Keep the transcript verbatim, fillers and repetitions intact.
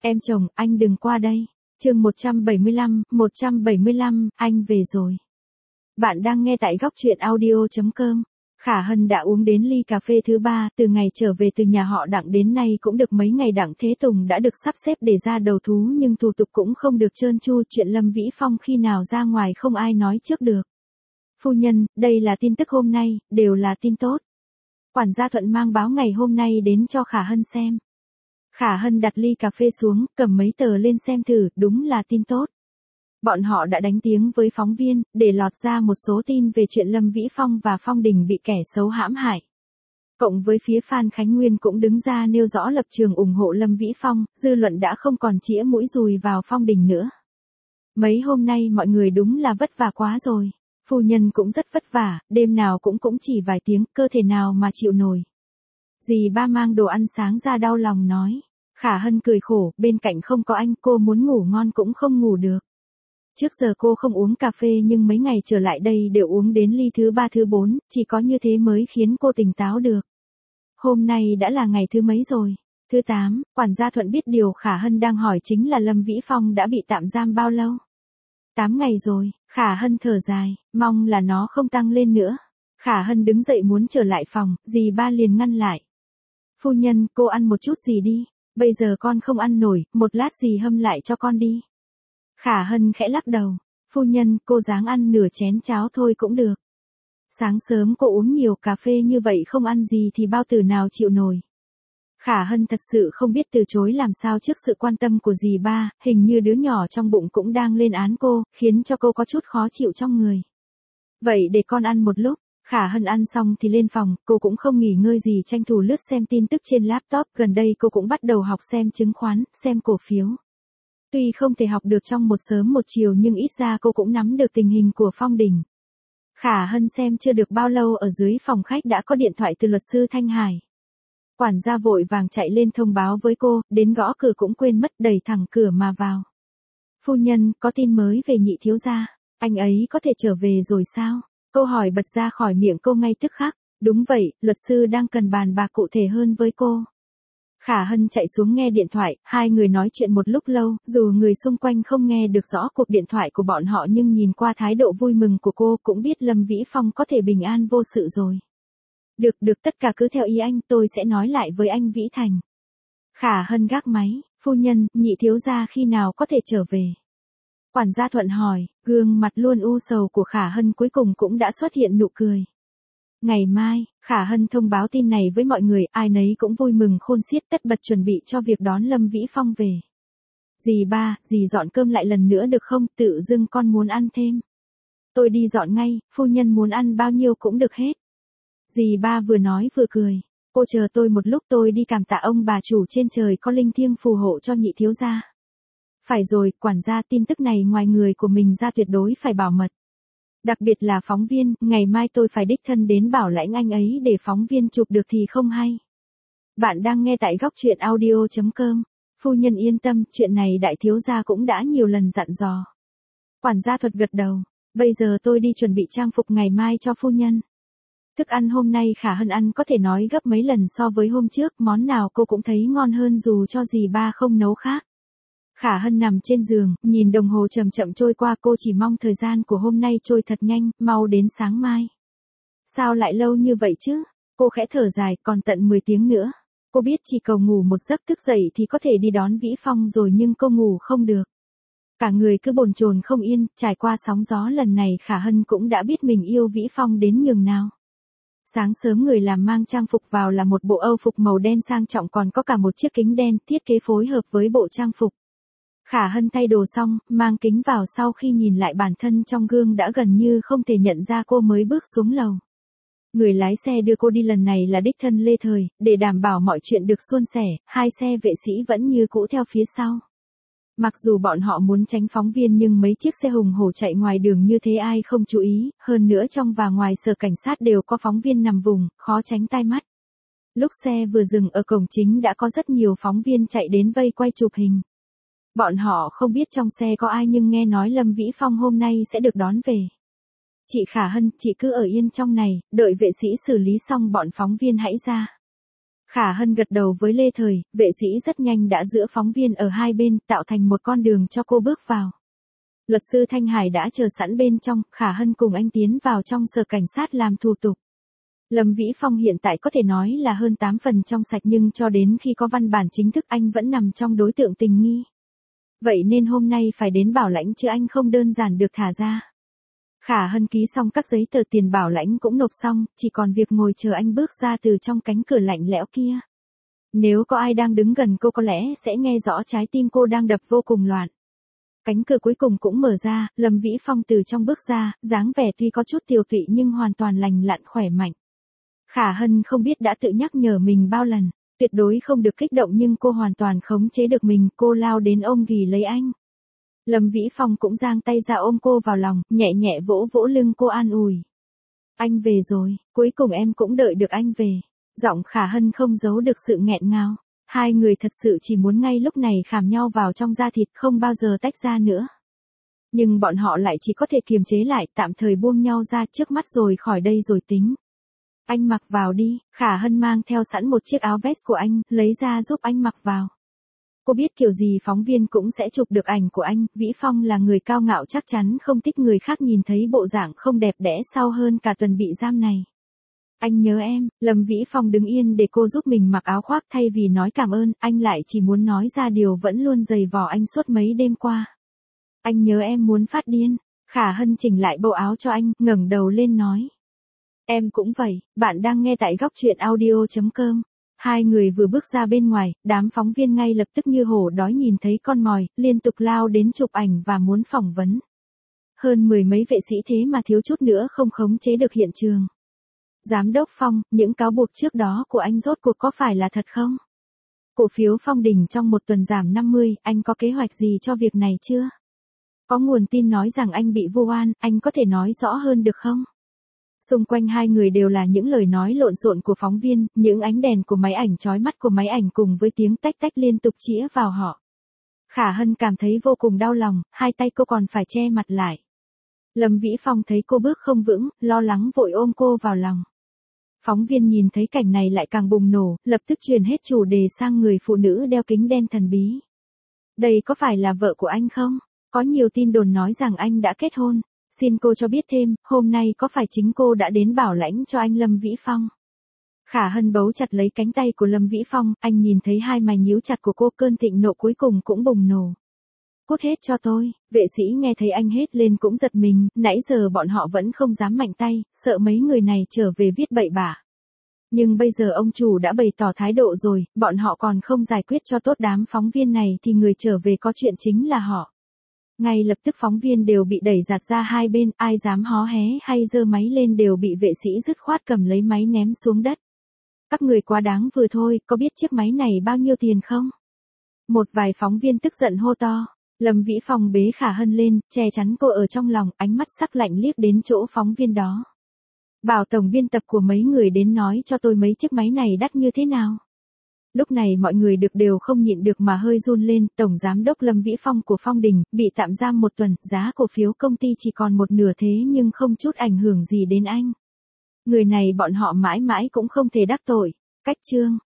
Em chồng, anh đừng qua đây. Chương một trăm bảy mươi lăm, một trăm bảy mươi lăm, anh về rồi. Bạn đang nghe tại góc truyện audio chấm com. Khả Hân đã uống đến ly cà phê thứ ba, từ ngày trở về từ nhà họ Đặng đến nay cũng được mấy ngày. Đặng Thế Tùng đã được sắp xếp để ra đầu thú nhưng thủ tục cũng không được trơn tru. Chuyện Lâm Vĩ Phong khi nào ra ngoài không ai nói trước được. Phu nhân, đây là tin tức hôm nay, đều là tin tốt. Quản gia Thuận mang báo ngày hôm nay đến cho Khả Hân xem. Khả Hân đặt ly cà phê xuống, cầm mấy tờ lên xem thử, đúng là tin tốt. Bọn họ đã đánh tiếng với phóng viên, để lọt ra một số tin về chuyện Lâm Vĩ Phong và Phong Đình bị kẻ xấu hãm hại. Cộng với phía Phan Khánh Nguyên cũng đứng ra nêu rõ lập trường ủng hộ Lâm Vĩ Phong, dư luận đã không còn chĩa mũi dùi vào Phong Đình nữa. Mấy hôm nay mọi người đúng là vất vả quá rồi. Phu nhân cũng rất vất vả, đêm nào cũng cũng chỉ vài tiếng, cơ thể nào mà chịu nổi. Dì ba mang đồ ăn sáng ra đau lòng nói. Khả Hân cười khổ, bên cạnh không có anh, cô muốn ngủ ngon cũng không ngủ được. Trước giờ cô không uống cà phê nhưng mấy ngày trở lại đây đều uống đến ly thứ ba thứ bốn, chỉ có như thế mới khiến cô tỉnh táo được. Hôm nay đã là ngày thứ mấy rồi? Thứ tám, quản gia Thuận biết điều Khả Hân đang hỏi chính là Lâm Vĩ Phong đã bị tạm giam bao lâu? Tám ngày rồi, Khả Hân thở dài, mong là nó không tăng lên nữa. Khả Hân đứng dậy muốn trở lại phòng, dì ba liền ngăn lại. Phu nhân, cô ăn một chút gì đi, bây giờ con không ăn nổi, một lát dì hâm lại cho con đi. Khả Hân khẽ lắc đầu, phu nhân, cô ráng ăn nửa chén cháo thôi cũng được. Sáng sớm cô uống nhiều cà phê như vậy không ăn gì thì bao tử nào chịu nổi. Khả Hân thật sự không biết từ chối làm sao trước sự quan tâm của dì ba, hình như đứa nhỏ trong bụng cũng đang lên án cô, khiến cho cô có chút khó chịu trong người. Vậy để con ăn một lúc. Khả Hân ăn xong thì lên phòng, cô cũng không nghỉ ngơi gì tranh thủ lướt xem tin tức trên laptop, gần đây cô cũng bắt đầu học xem chứng khoán, xem cổ phiếu. Tuy không thể học được trong một sớm một chiều nhưng ít ra cô cũng nắm được tình hình của Phong Đình. Khả Hân xem chưa được bao lâu ở dưới phòng khách đã có điện thoại từ luật sư Thanh Hải. Quản gia vội vàng chạy lên thông báo với cô, đến gõ cửa cũng quên mất, đẩy thẳng cửa mà vào. Phu nhân, có tin mới về nhị thiếu gia, anh ấy có thể trở về rồi sao? Câu hỏi bật ra khỏi miệng cô ngay tức khắc. Đúng vậy, luật sư đang cần bàn bạc cụ thể hơn với cô. Khả Hân chạy xuống nghe điện thoại, hai người nói chuyện một lúc lâu, dù người xung quanh không nghe được rõ cuộc điện thoại của bọn họ nhưng nhìn qua thái độ vui mừng của cô cũng biết Lâm Vĩ Phong có thể bình an vô sự rồi. Được được, tất cả cứ theo ý anh, tôi sẽ nói lại với anh Vĩ Thành. Khả Hân gác máy, phu nhân, nhị thiếu gia khi nào có thể trở về? Quản gia Thuận hỏi, gương mặt luôn u sầu của Khả Hân cuối cùng cũng đã xuất hiện nụ cười. Ngày mai, Khả Hân thông báo tin này với mọi người, ai nấy cũng vui mừng khôn xiết tất bật chuẩn bị cho việc đón Lâm Vĩ Phong về. Dì ba, dì dọn cơm lại lần nữa được không, tự dưng con muốn ăn thêm. Tôi đi dọn ngay, phu nhân muốn ăn bao nhiêu cũng được hết. Dì ba vừa nói vừa cười, cô chờ tôi một lúc, tôi đi cảm tạ ông bà chủ trên trời có linh thiêng phù hộ cho nhị thiếu gia. Phải rồi, quản gia, tin tức này ngoài người của mình ra tuyệt đối phải bảo mật. Đặc biệt là phóng viên, ngày mai tôi phải đích thân đến bảo lãnh anh ấy để phóng viên chụp được thì không hay. Bạn đang nghe tại góc truyện audio chấm com. Phu nhân yên tâm, chuyện này đại thiếu gia cũng đã nhiều lần dặn dò. Quản gia Thuật gật đầu, bây giờ tôi đi chuẩn bị trang phục ngày mai cho phu nhân. Thức ăn hôm nay Khả Hân ăn có thể nói gấp mấy lần so với hôm trước, món nào cô cũng thấy ngon hơn dù cho dì ba không nấu khác. Khả Hân nằm trên giường, nhìn đồng hồ chậm chậm trôi qua, cô chỉ mong thời gian của hôm nay trôi thật nhanh, mau đến sáng mai. Sao lại lâu như vậy chứ? Cô khẽ thở dài, còn tận mười tiếng nữa. Cô biết chỉ cầu ngủ một giấc thức dậy thì có thể đi đón Vĩ Phong rồi nhưng cô ngủ không được. Cả người cứ bồn chồn không yên, trải qua sóng gió lần này Khả Hân cũng đã biết mình yêu Vĩ Phong đến nhường nào. Sáng sớm người làm mang trang phục vào là một bộ âu phục màu đen sang trọng, còn có cả một chiếc kính đen, thiết kế phối hợp với bộ trang phục. Khả Hân thay đồ xong, mang kính vào, sau khi nhìn lại bản thân trong gương đã gần như không thể nhận ra cô mới bước xuống lầu. Người lái xe đưa cô đi lần này là đích thân Lê Thời, để đảm bảo mọi chuyện được suôn sẻ, hai xe vệ sĩ vẫn như cũ theo phía sau. Mặc dù bọn họ muốn tránh phóng viên nhưng mấy chiếc xe hùng hổ chạy ngoài đường như thế ai không chú ý, hơn nữa trong và ngoài sở cảnh sát đều có phóng viên nằm vùng, khó tránh tai mắt. Lúc xe vừa dừng ở cổng chính đã có rất nhiều phóng viên chạy đến vây quay chụp hình. Bọn họ không biết trong xe có ai nhưng nghe nói Lâm Vĩ Phong hôm nay sẽ được đón về. Chị Khả Hân, chị cứ ở yên trong này, đợi vệ sĩ xử lý xong bọn phóng viên hãy ra. Khả Hân gật đầu với Lê Thời, vệ sĩ rất nhanh đã giữa phóng viên ở hai bên, tạo thành một con đường cho cô bước vào. Luật sư Thanh Hải đã chờ sẵn bên trong, Khả Hân cùng anh tiến vào trong sở cảnh sát làm thủ tục. Lâm Vĩ Phong hiện tại có thể nói là hơn tám phần trong sạch nhưng cho đến khi có văn bản chính thức anh vẫn nằm trong đối tượng tình nghi. Vậy nên hôm nay phải đến bảo lãnh chứ anh không đơn giản được thả ra. Khả Hân ký xong các giấy tờ tiền bảo lãnh cũng nộp xong, chỉ còn việc ngồi chờ anh bước ra từ trong cánh cửa lạnh lẽo kia. Nếu có ai đang đứng gần cô có lẽ sẽ nghe rõ trái tim cô đang đập vô cùng loạn. Cánh cửa cuối cùng cũng mở ra, Lâm Vĩ Phong từ trong bước ra, dáng vẻ tuy có chút tiều tụy nhưng hoàn toàn lành lặn khỏe mạnh. Khả Hân không biết đã tự nhắc nhở mình bao lần, tuyệt đối không được kích động nhưng cô hoàn toàn khống chế được mình, cô lao đến ôm ghì lấy anh. Lâm Vĩ Phong cũng giang tay ra ôm cô vào lòng, nhẹ nhẹ vỗ vỗ lưng cô an ủi. Anh về rồi, cuối cùng em cũng đợi được anh về. Giọng Khả Hân không giấu được sự nghẹn ngào. Hai người thật sự chỉ muốn ngay lúc này khảm nhau vào trong da thịt không bao giờ tách ra nữa. Nhưng bọn họ lại chỉ có thể kiềm chế lại, tạm thời buông nhau ra trước mắt rồi khỏi đây rồi tính. Anh mặc vào đi, Khả Hân mang theo sẵn một chiếc áo vest của anh, lấy ra giúp anh mặc vào. Cô biết kiểu gì phóng viên cũng sẽ chụp được ảnh của anh, Vĩ Phong là người cao ngạo chắc chắn không thích người khác nhìn thấy bộ dạng không đẹp đẽ sau hơn cả tuần bị giam này. Anh nhớ em, Lâm Vĩ Phong đứng yên để cô giúp mình mặc áo khoác thay vì nói cảm ơn, anh lại chỉ muốn nói ra điều vẫn luôn dày vò anh suốt mấy đêm qua. Anh nhớ em muốn phát điên, Khả Hân chỉnh lại bộ áo cho anh, ngẩng đầu lên nói. Em cũng vậy, bạn đang nghe tại góc truyện audio chấm com. Hai người vừa bước ra bên ngoài, đám phóng viên ngay lập tức như hổ đói nhìn thấy con mồi, liên tục lao đến chụp ảnh và muốn phỏng vấn. Hơn mười mấy vệ sĩ thế mà thiếu chút nữa không khống chế được hiện trường. Giám đốc Phong, những cáo buộc trước đó của anh rốt cuộc có phải là thật không? Cổ phiếu Phong đỉnh trong một tuần giảm năm mươi, anh có kế hoạch gì cho việc này chưa? Có nguồn tin nói rằng anh bị vu oan, anh có thể nói rõ hơn được không? Xung quanh hai người đều là những lời nói lộn xộn của phóng viên, những ánh đèn của máy ảnh chói mắt của máy ảnh cùng với tiếng tách tách liên tục chĩa vào họ. Khả Hân cảm thấy vô cùng đau lòng, hai tay cô còn phải che mặt lại. Lâm Vĩ Phong thấy cô bước không vững, lo lắng vội ôm cô vào lòng. Phóng viên nhìn thấy cảnh này lại càng bùng nổ, lập tức truyền hết chủ đề sang người phụ nữ đeo kính đen thần bí. Đây có phải là vợ của anh không? Có nhiều tin đồn nói rằng anh đã kết hôn. Xin cô cho biết thêm, hôm nay có phải chính cô đã đến bảo lãnh cho anh Lâm Vĩ Phong? Khả Hân bấu chặt lấy cánh tay của Lâm Vĩ Phong, anh nhìn thấy hai mày nhíu chặt của cô, cơn thịnh nộ cuối cùng cũng bùng nổ. Cút hết cho tôi, vệ sĩ nghe thấy anh hét lên cũng giật mình, nãy giờ bọn họ vẫn không dám mạnh tay, sợ mấy người này trở về viết bậy bạ. Nhưng bây giờ ông chủ đã bày tỏ thái độ rồi, bọn họ còn không giải quyết cho tốt đám phóng viên này thì người trở về có chuyện chính là họ. Ngay lập tức phóng viên đều bị đẩy giạt ra hai bên, ai dám hó hé hay giơ máy lên đều bị vệ sĩ dứt khoát cầm lấy máy ném xuống đất. Các người quá đáng vừa thôi, có biết chiếc máy này bao nhiêu tiền không? Một vài phóng viên tức giận hô to. Lâm Vĩ Phong bế Khả Hân lên, che chắn cô ở trong lòng, ánh mắt sắc lạnh liếc đến chỗ phóng viên đó. Bảo tổng biên tập của mấy người đến nói cho tôi mấy chiếc máy này đắt như thế nào. Lúc này mọi người được đều không nhịn được mà hơi run lên, tổng giám đốc Lâm Vĩ Phong của Phong Đình, bị tạm giam một tuần, giá cổ phiếu công ty chỉ còn một nửa thế nhưng không chút ảnh hưởng gì đến anh. Người này bọn họ mãi mãi cũng không thể đắc tội. Cách chương.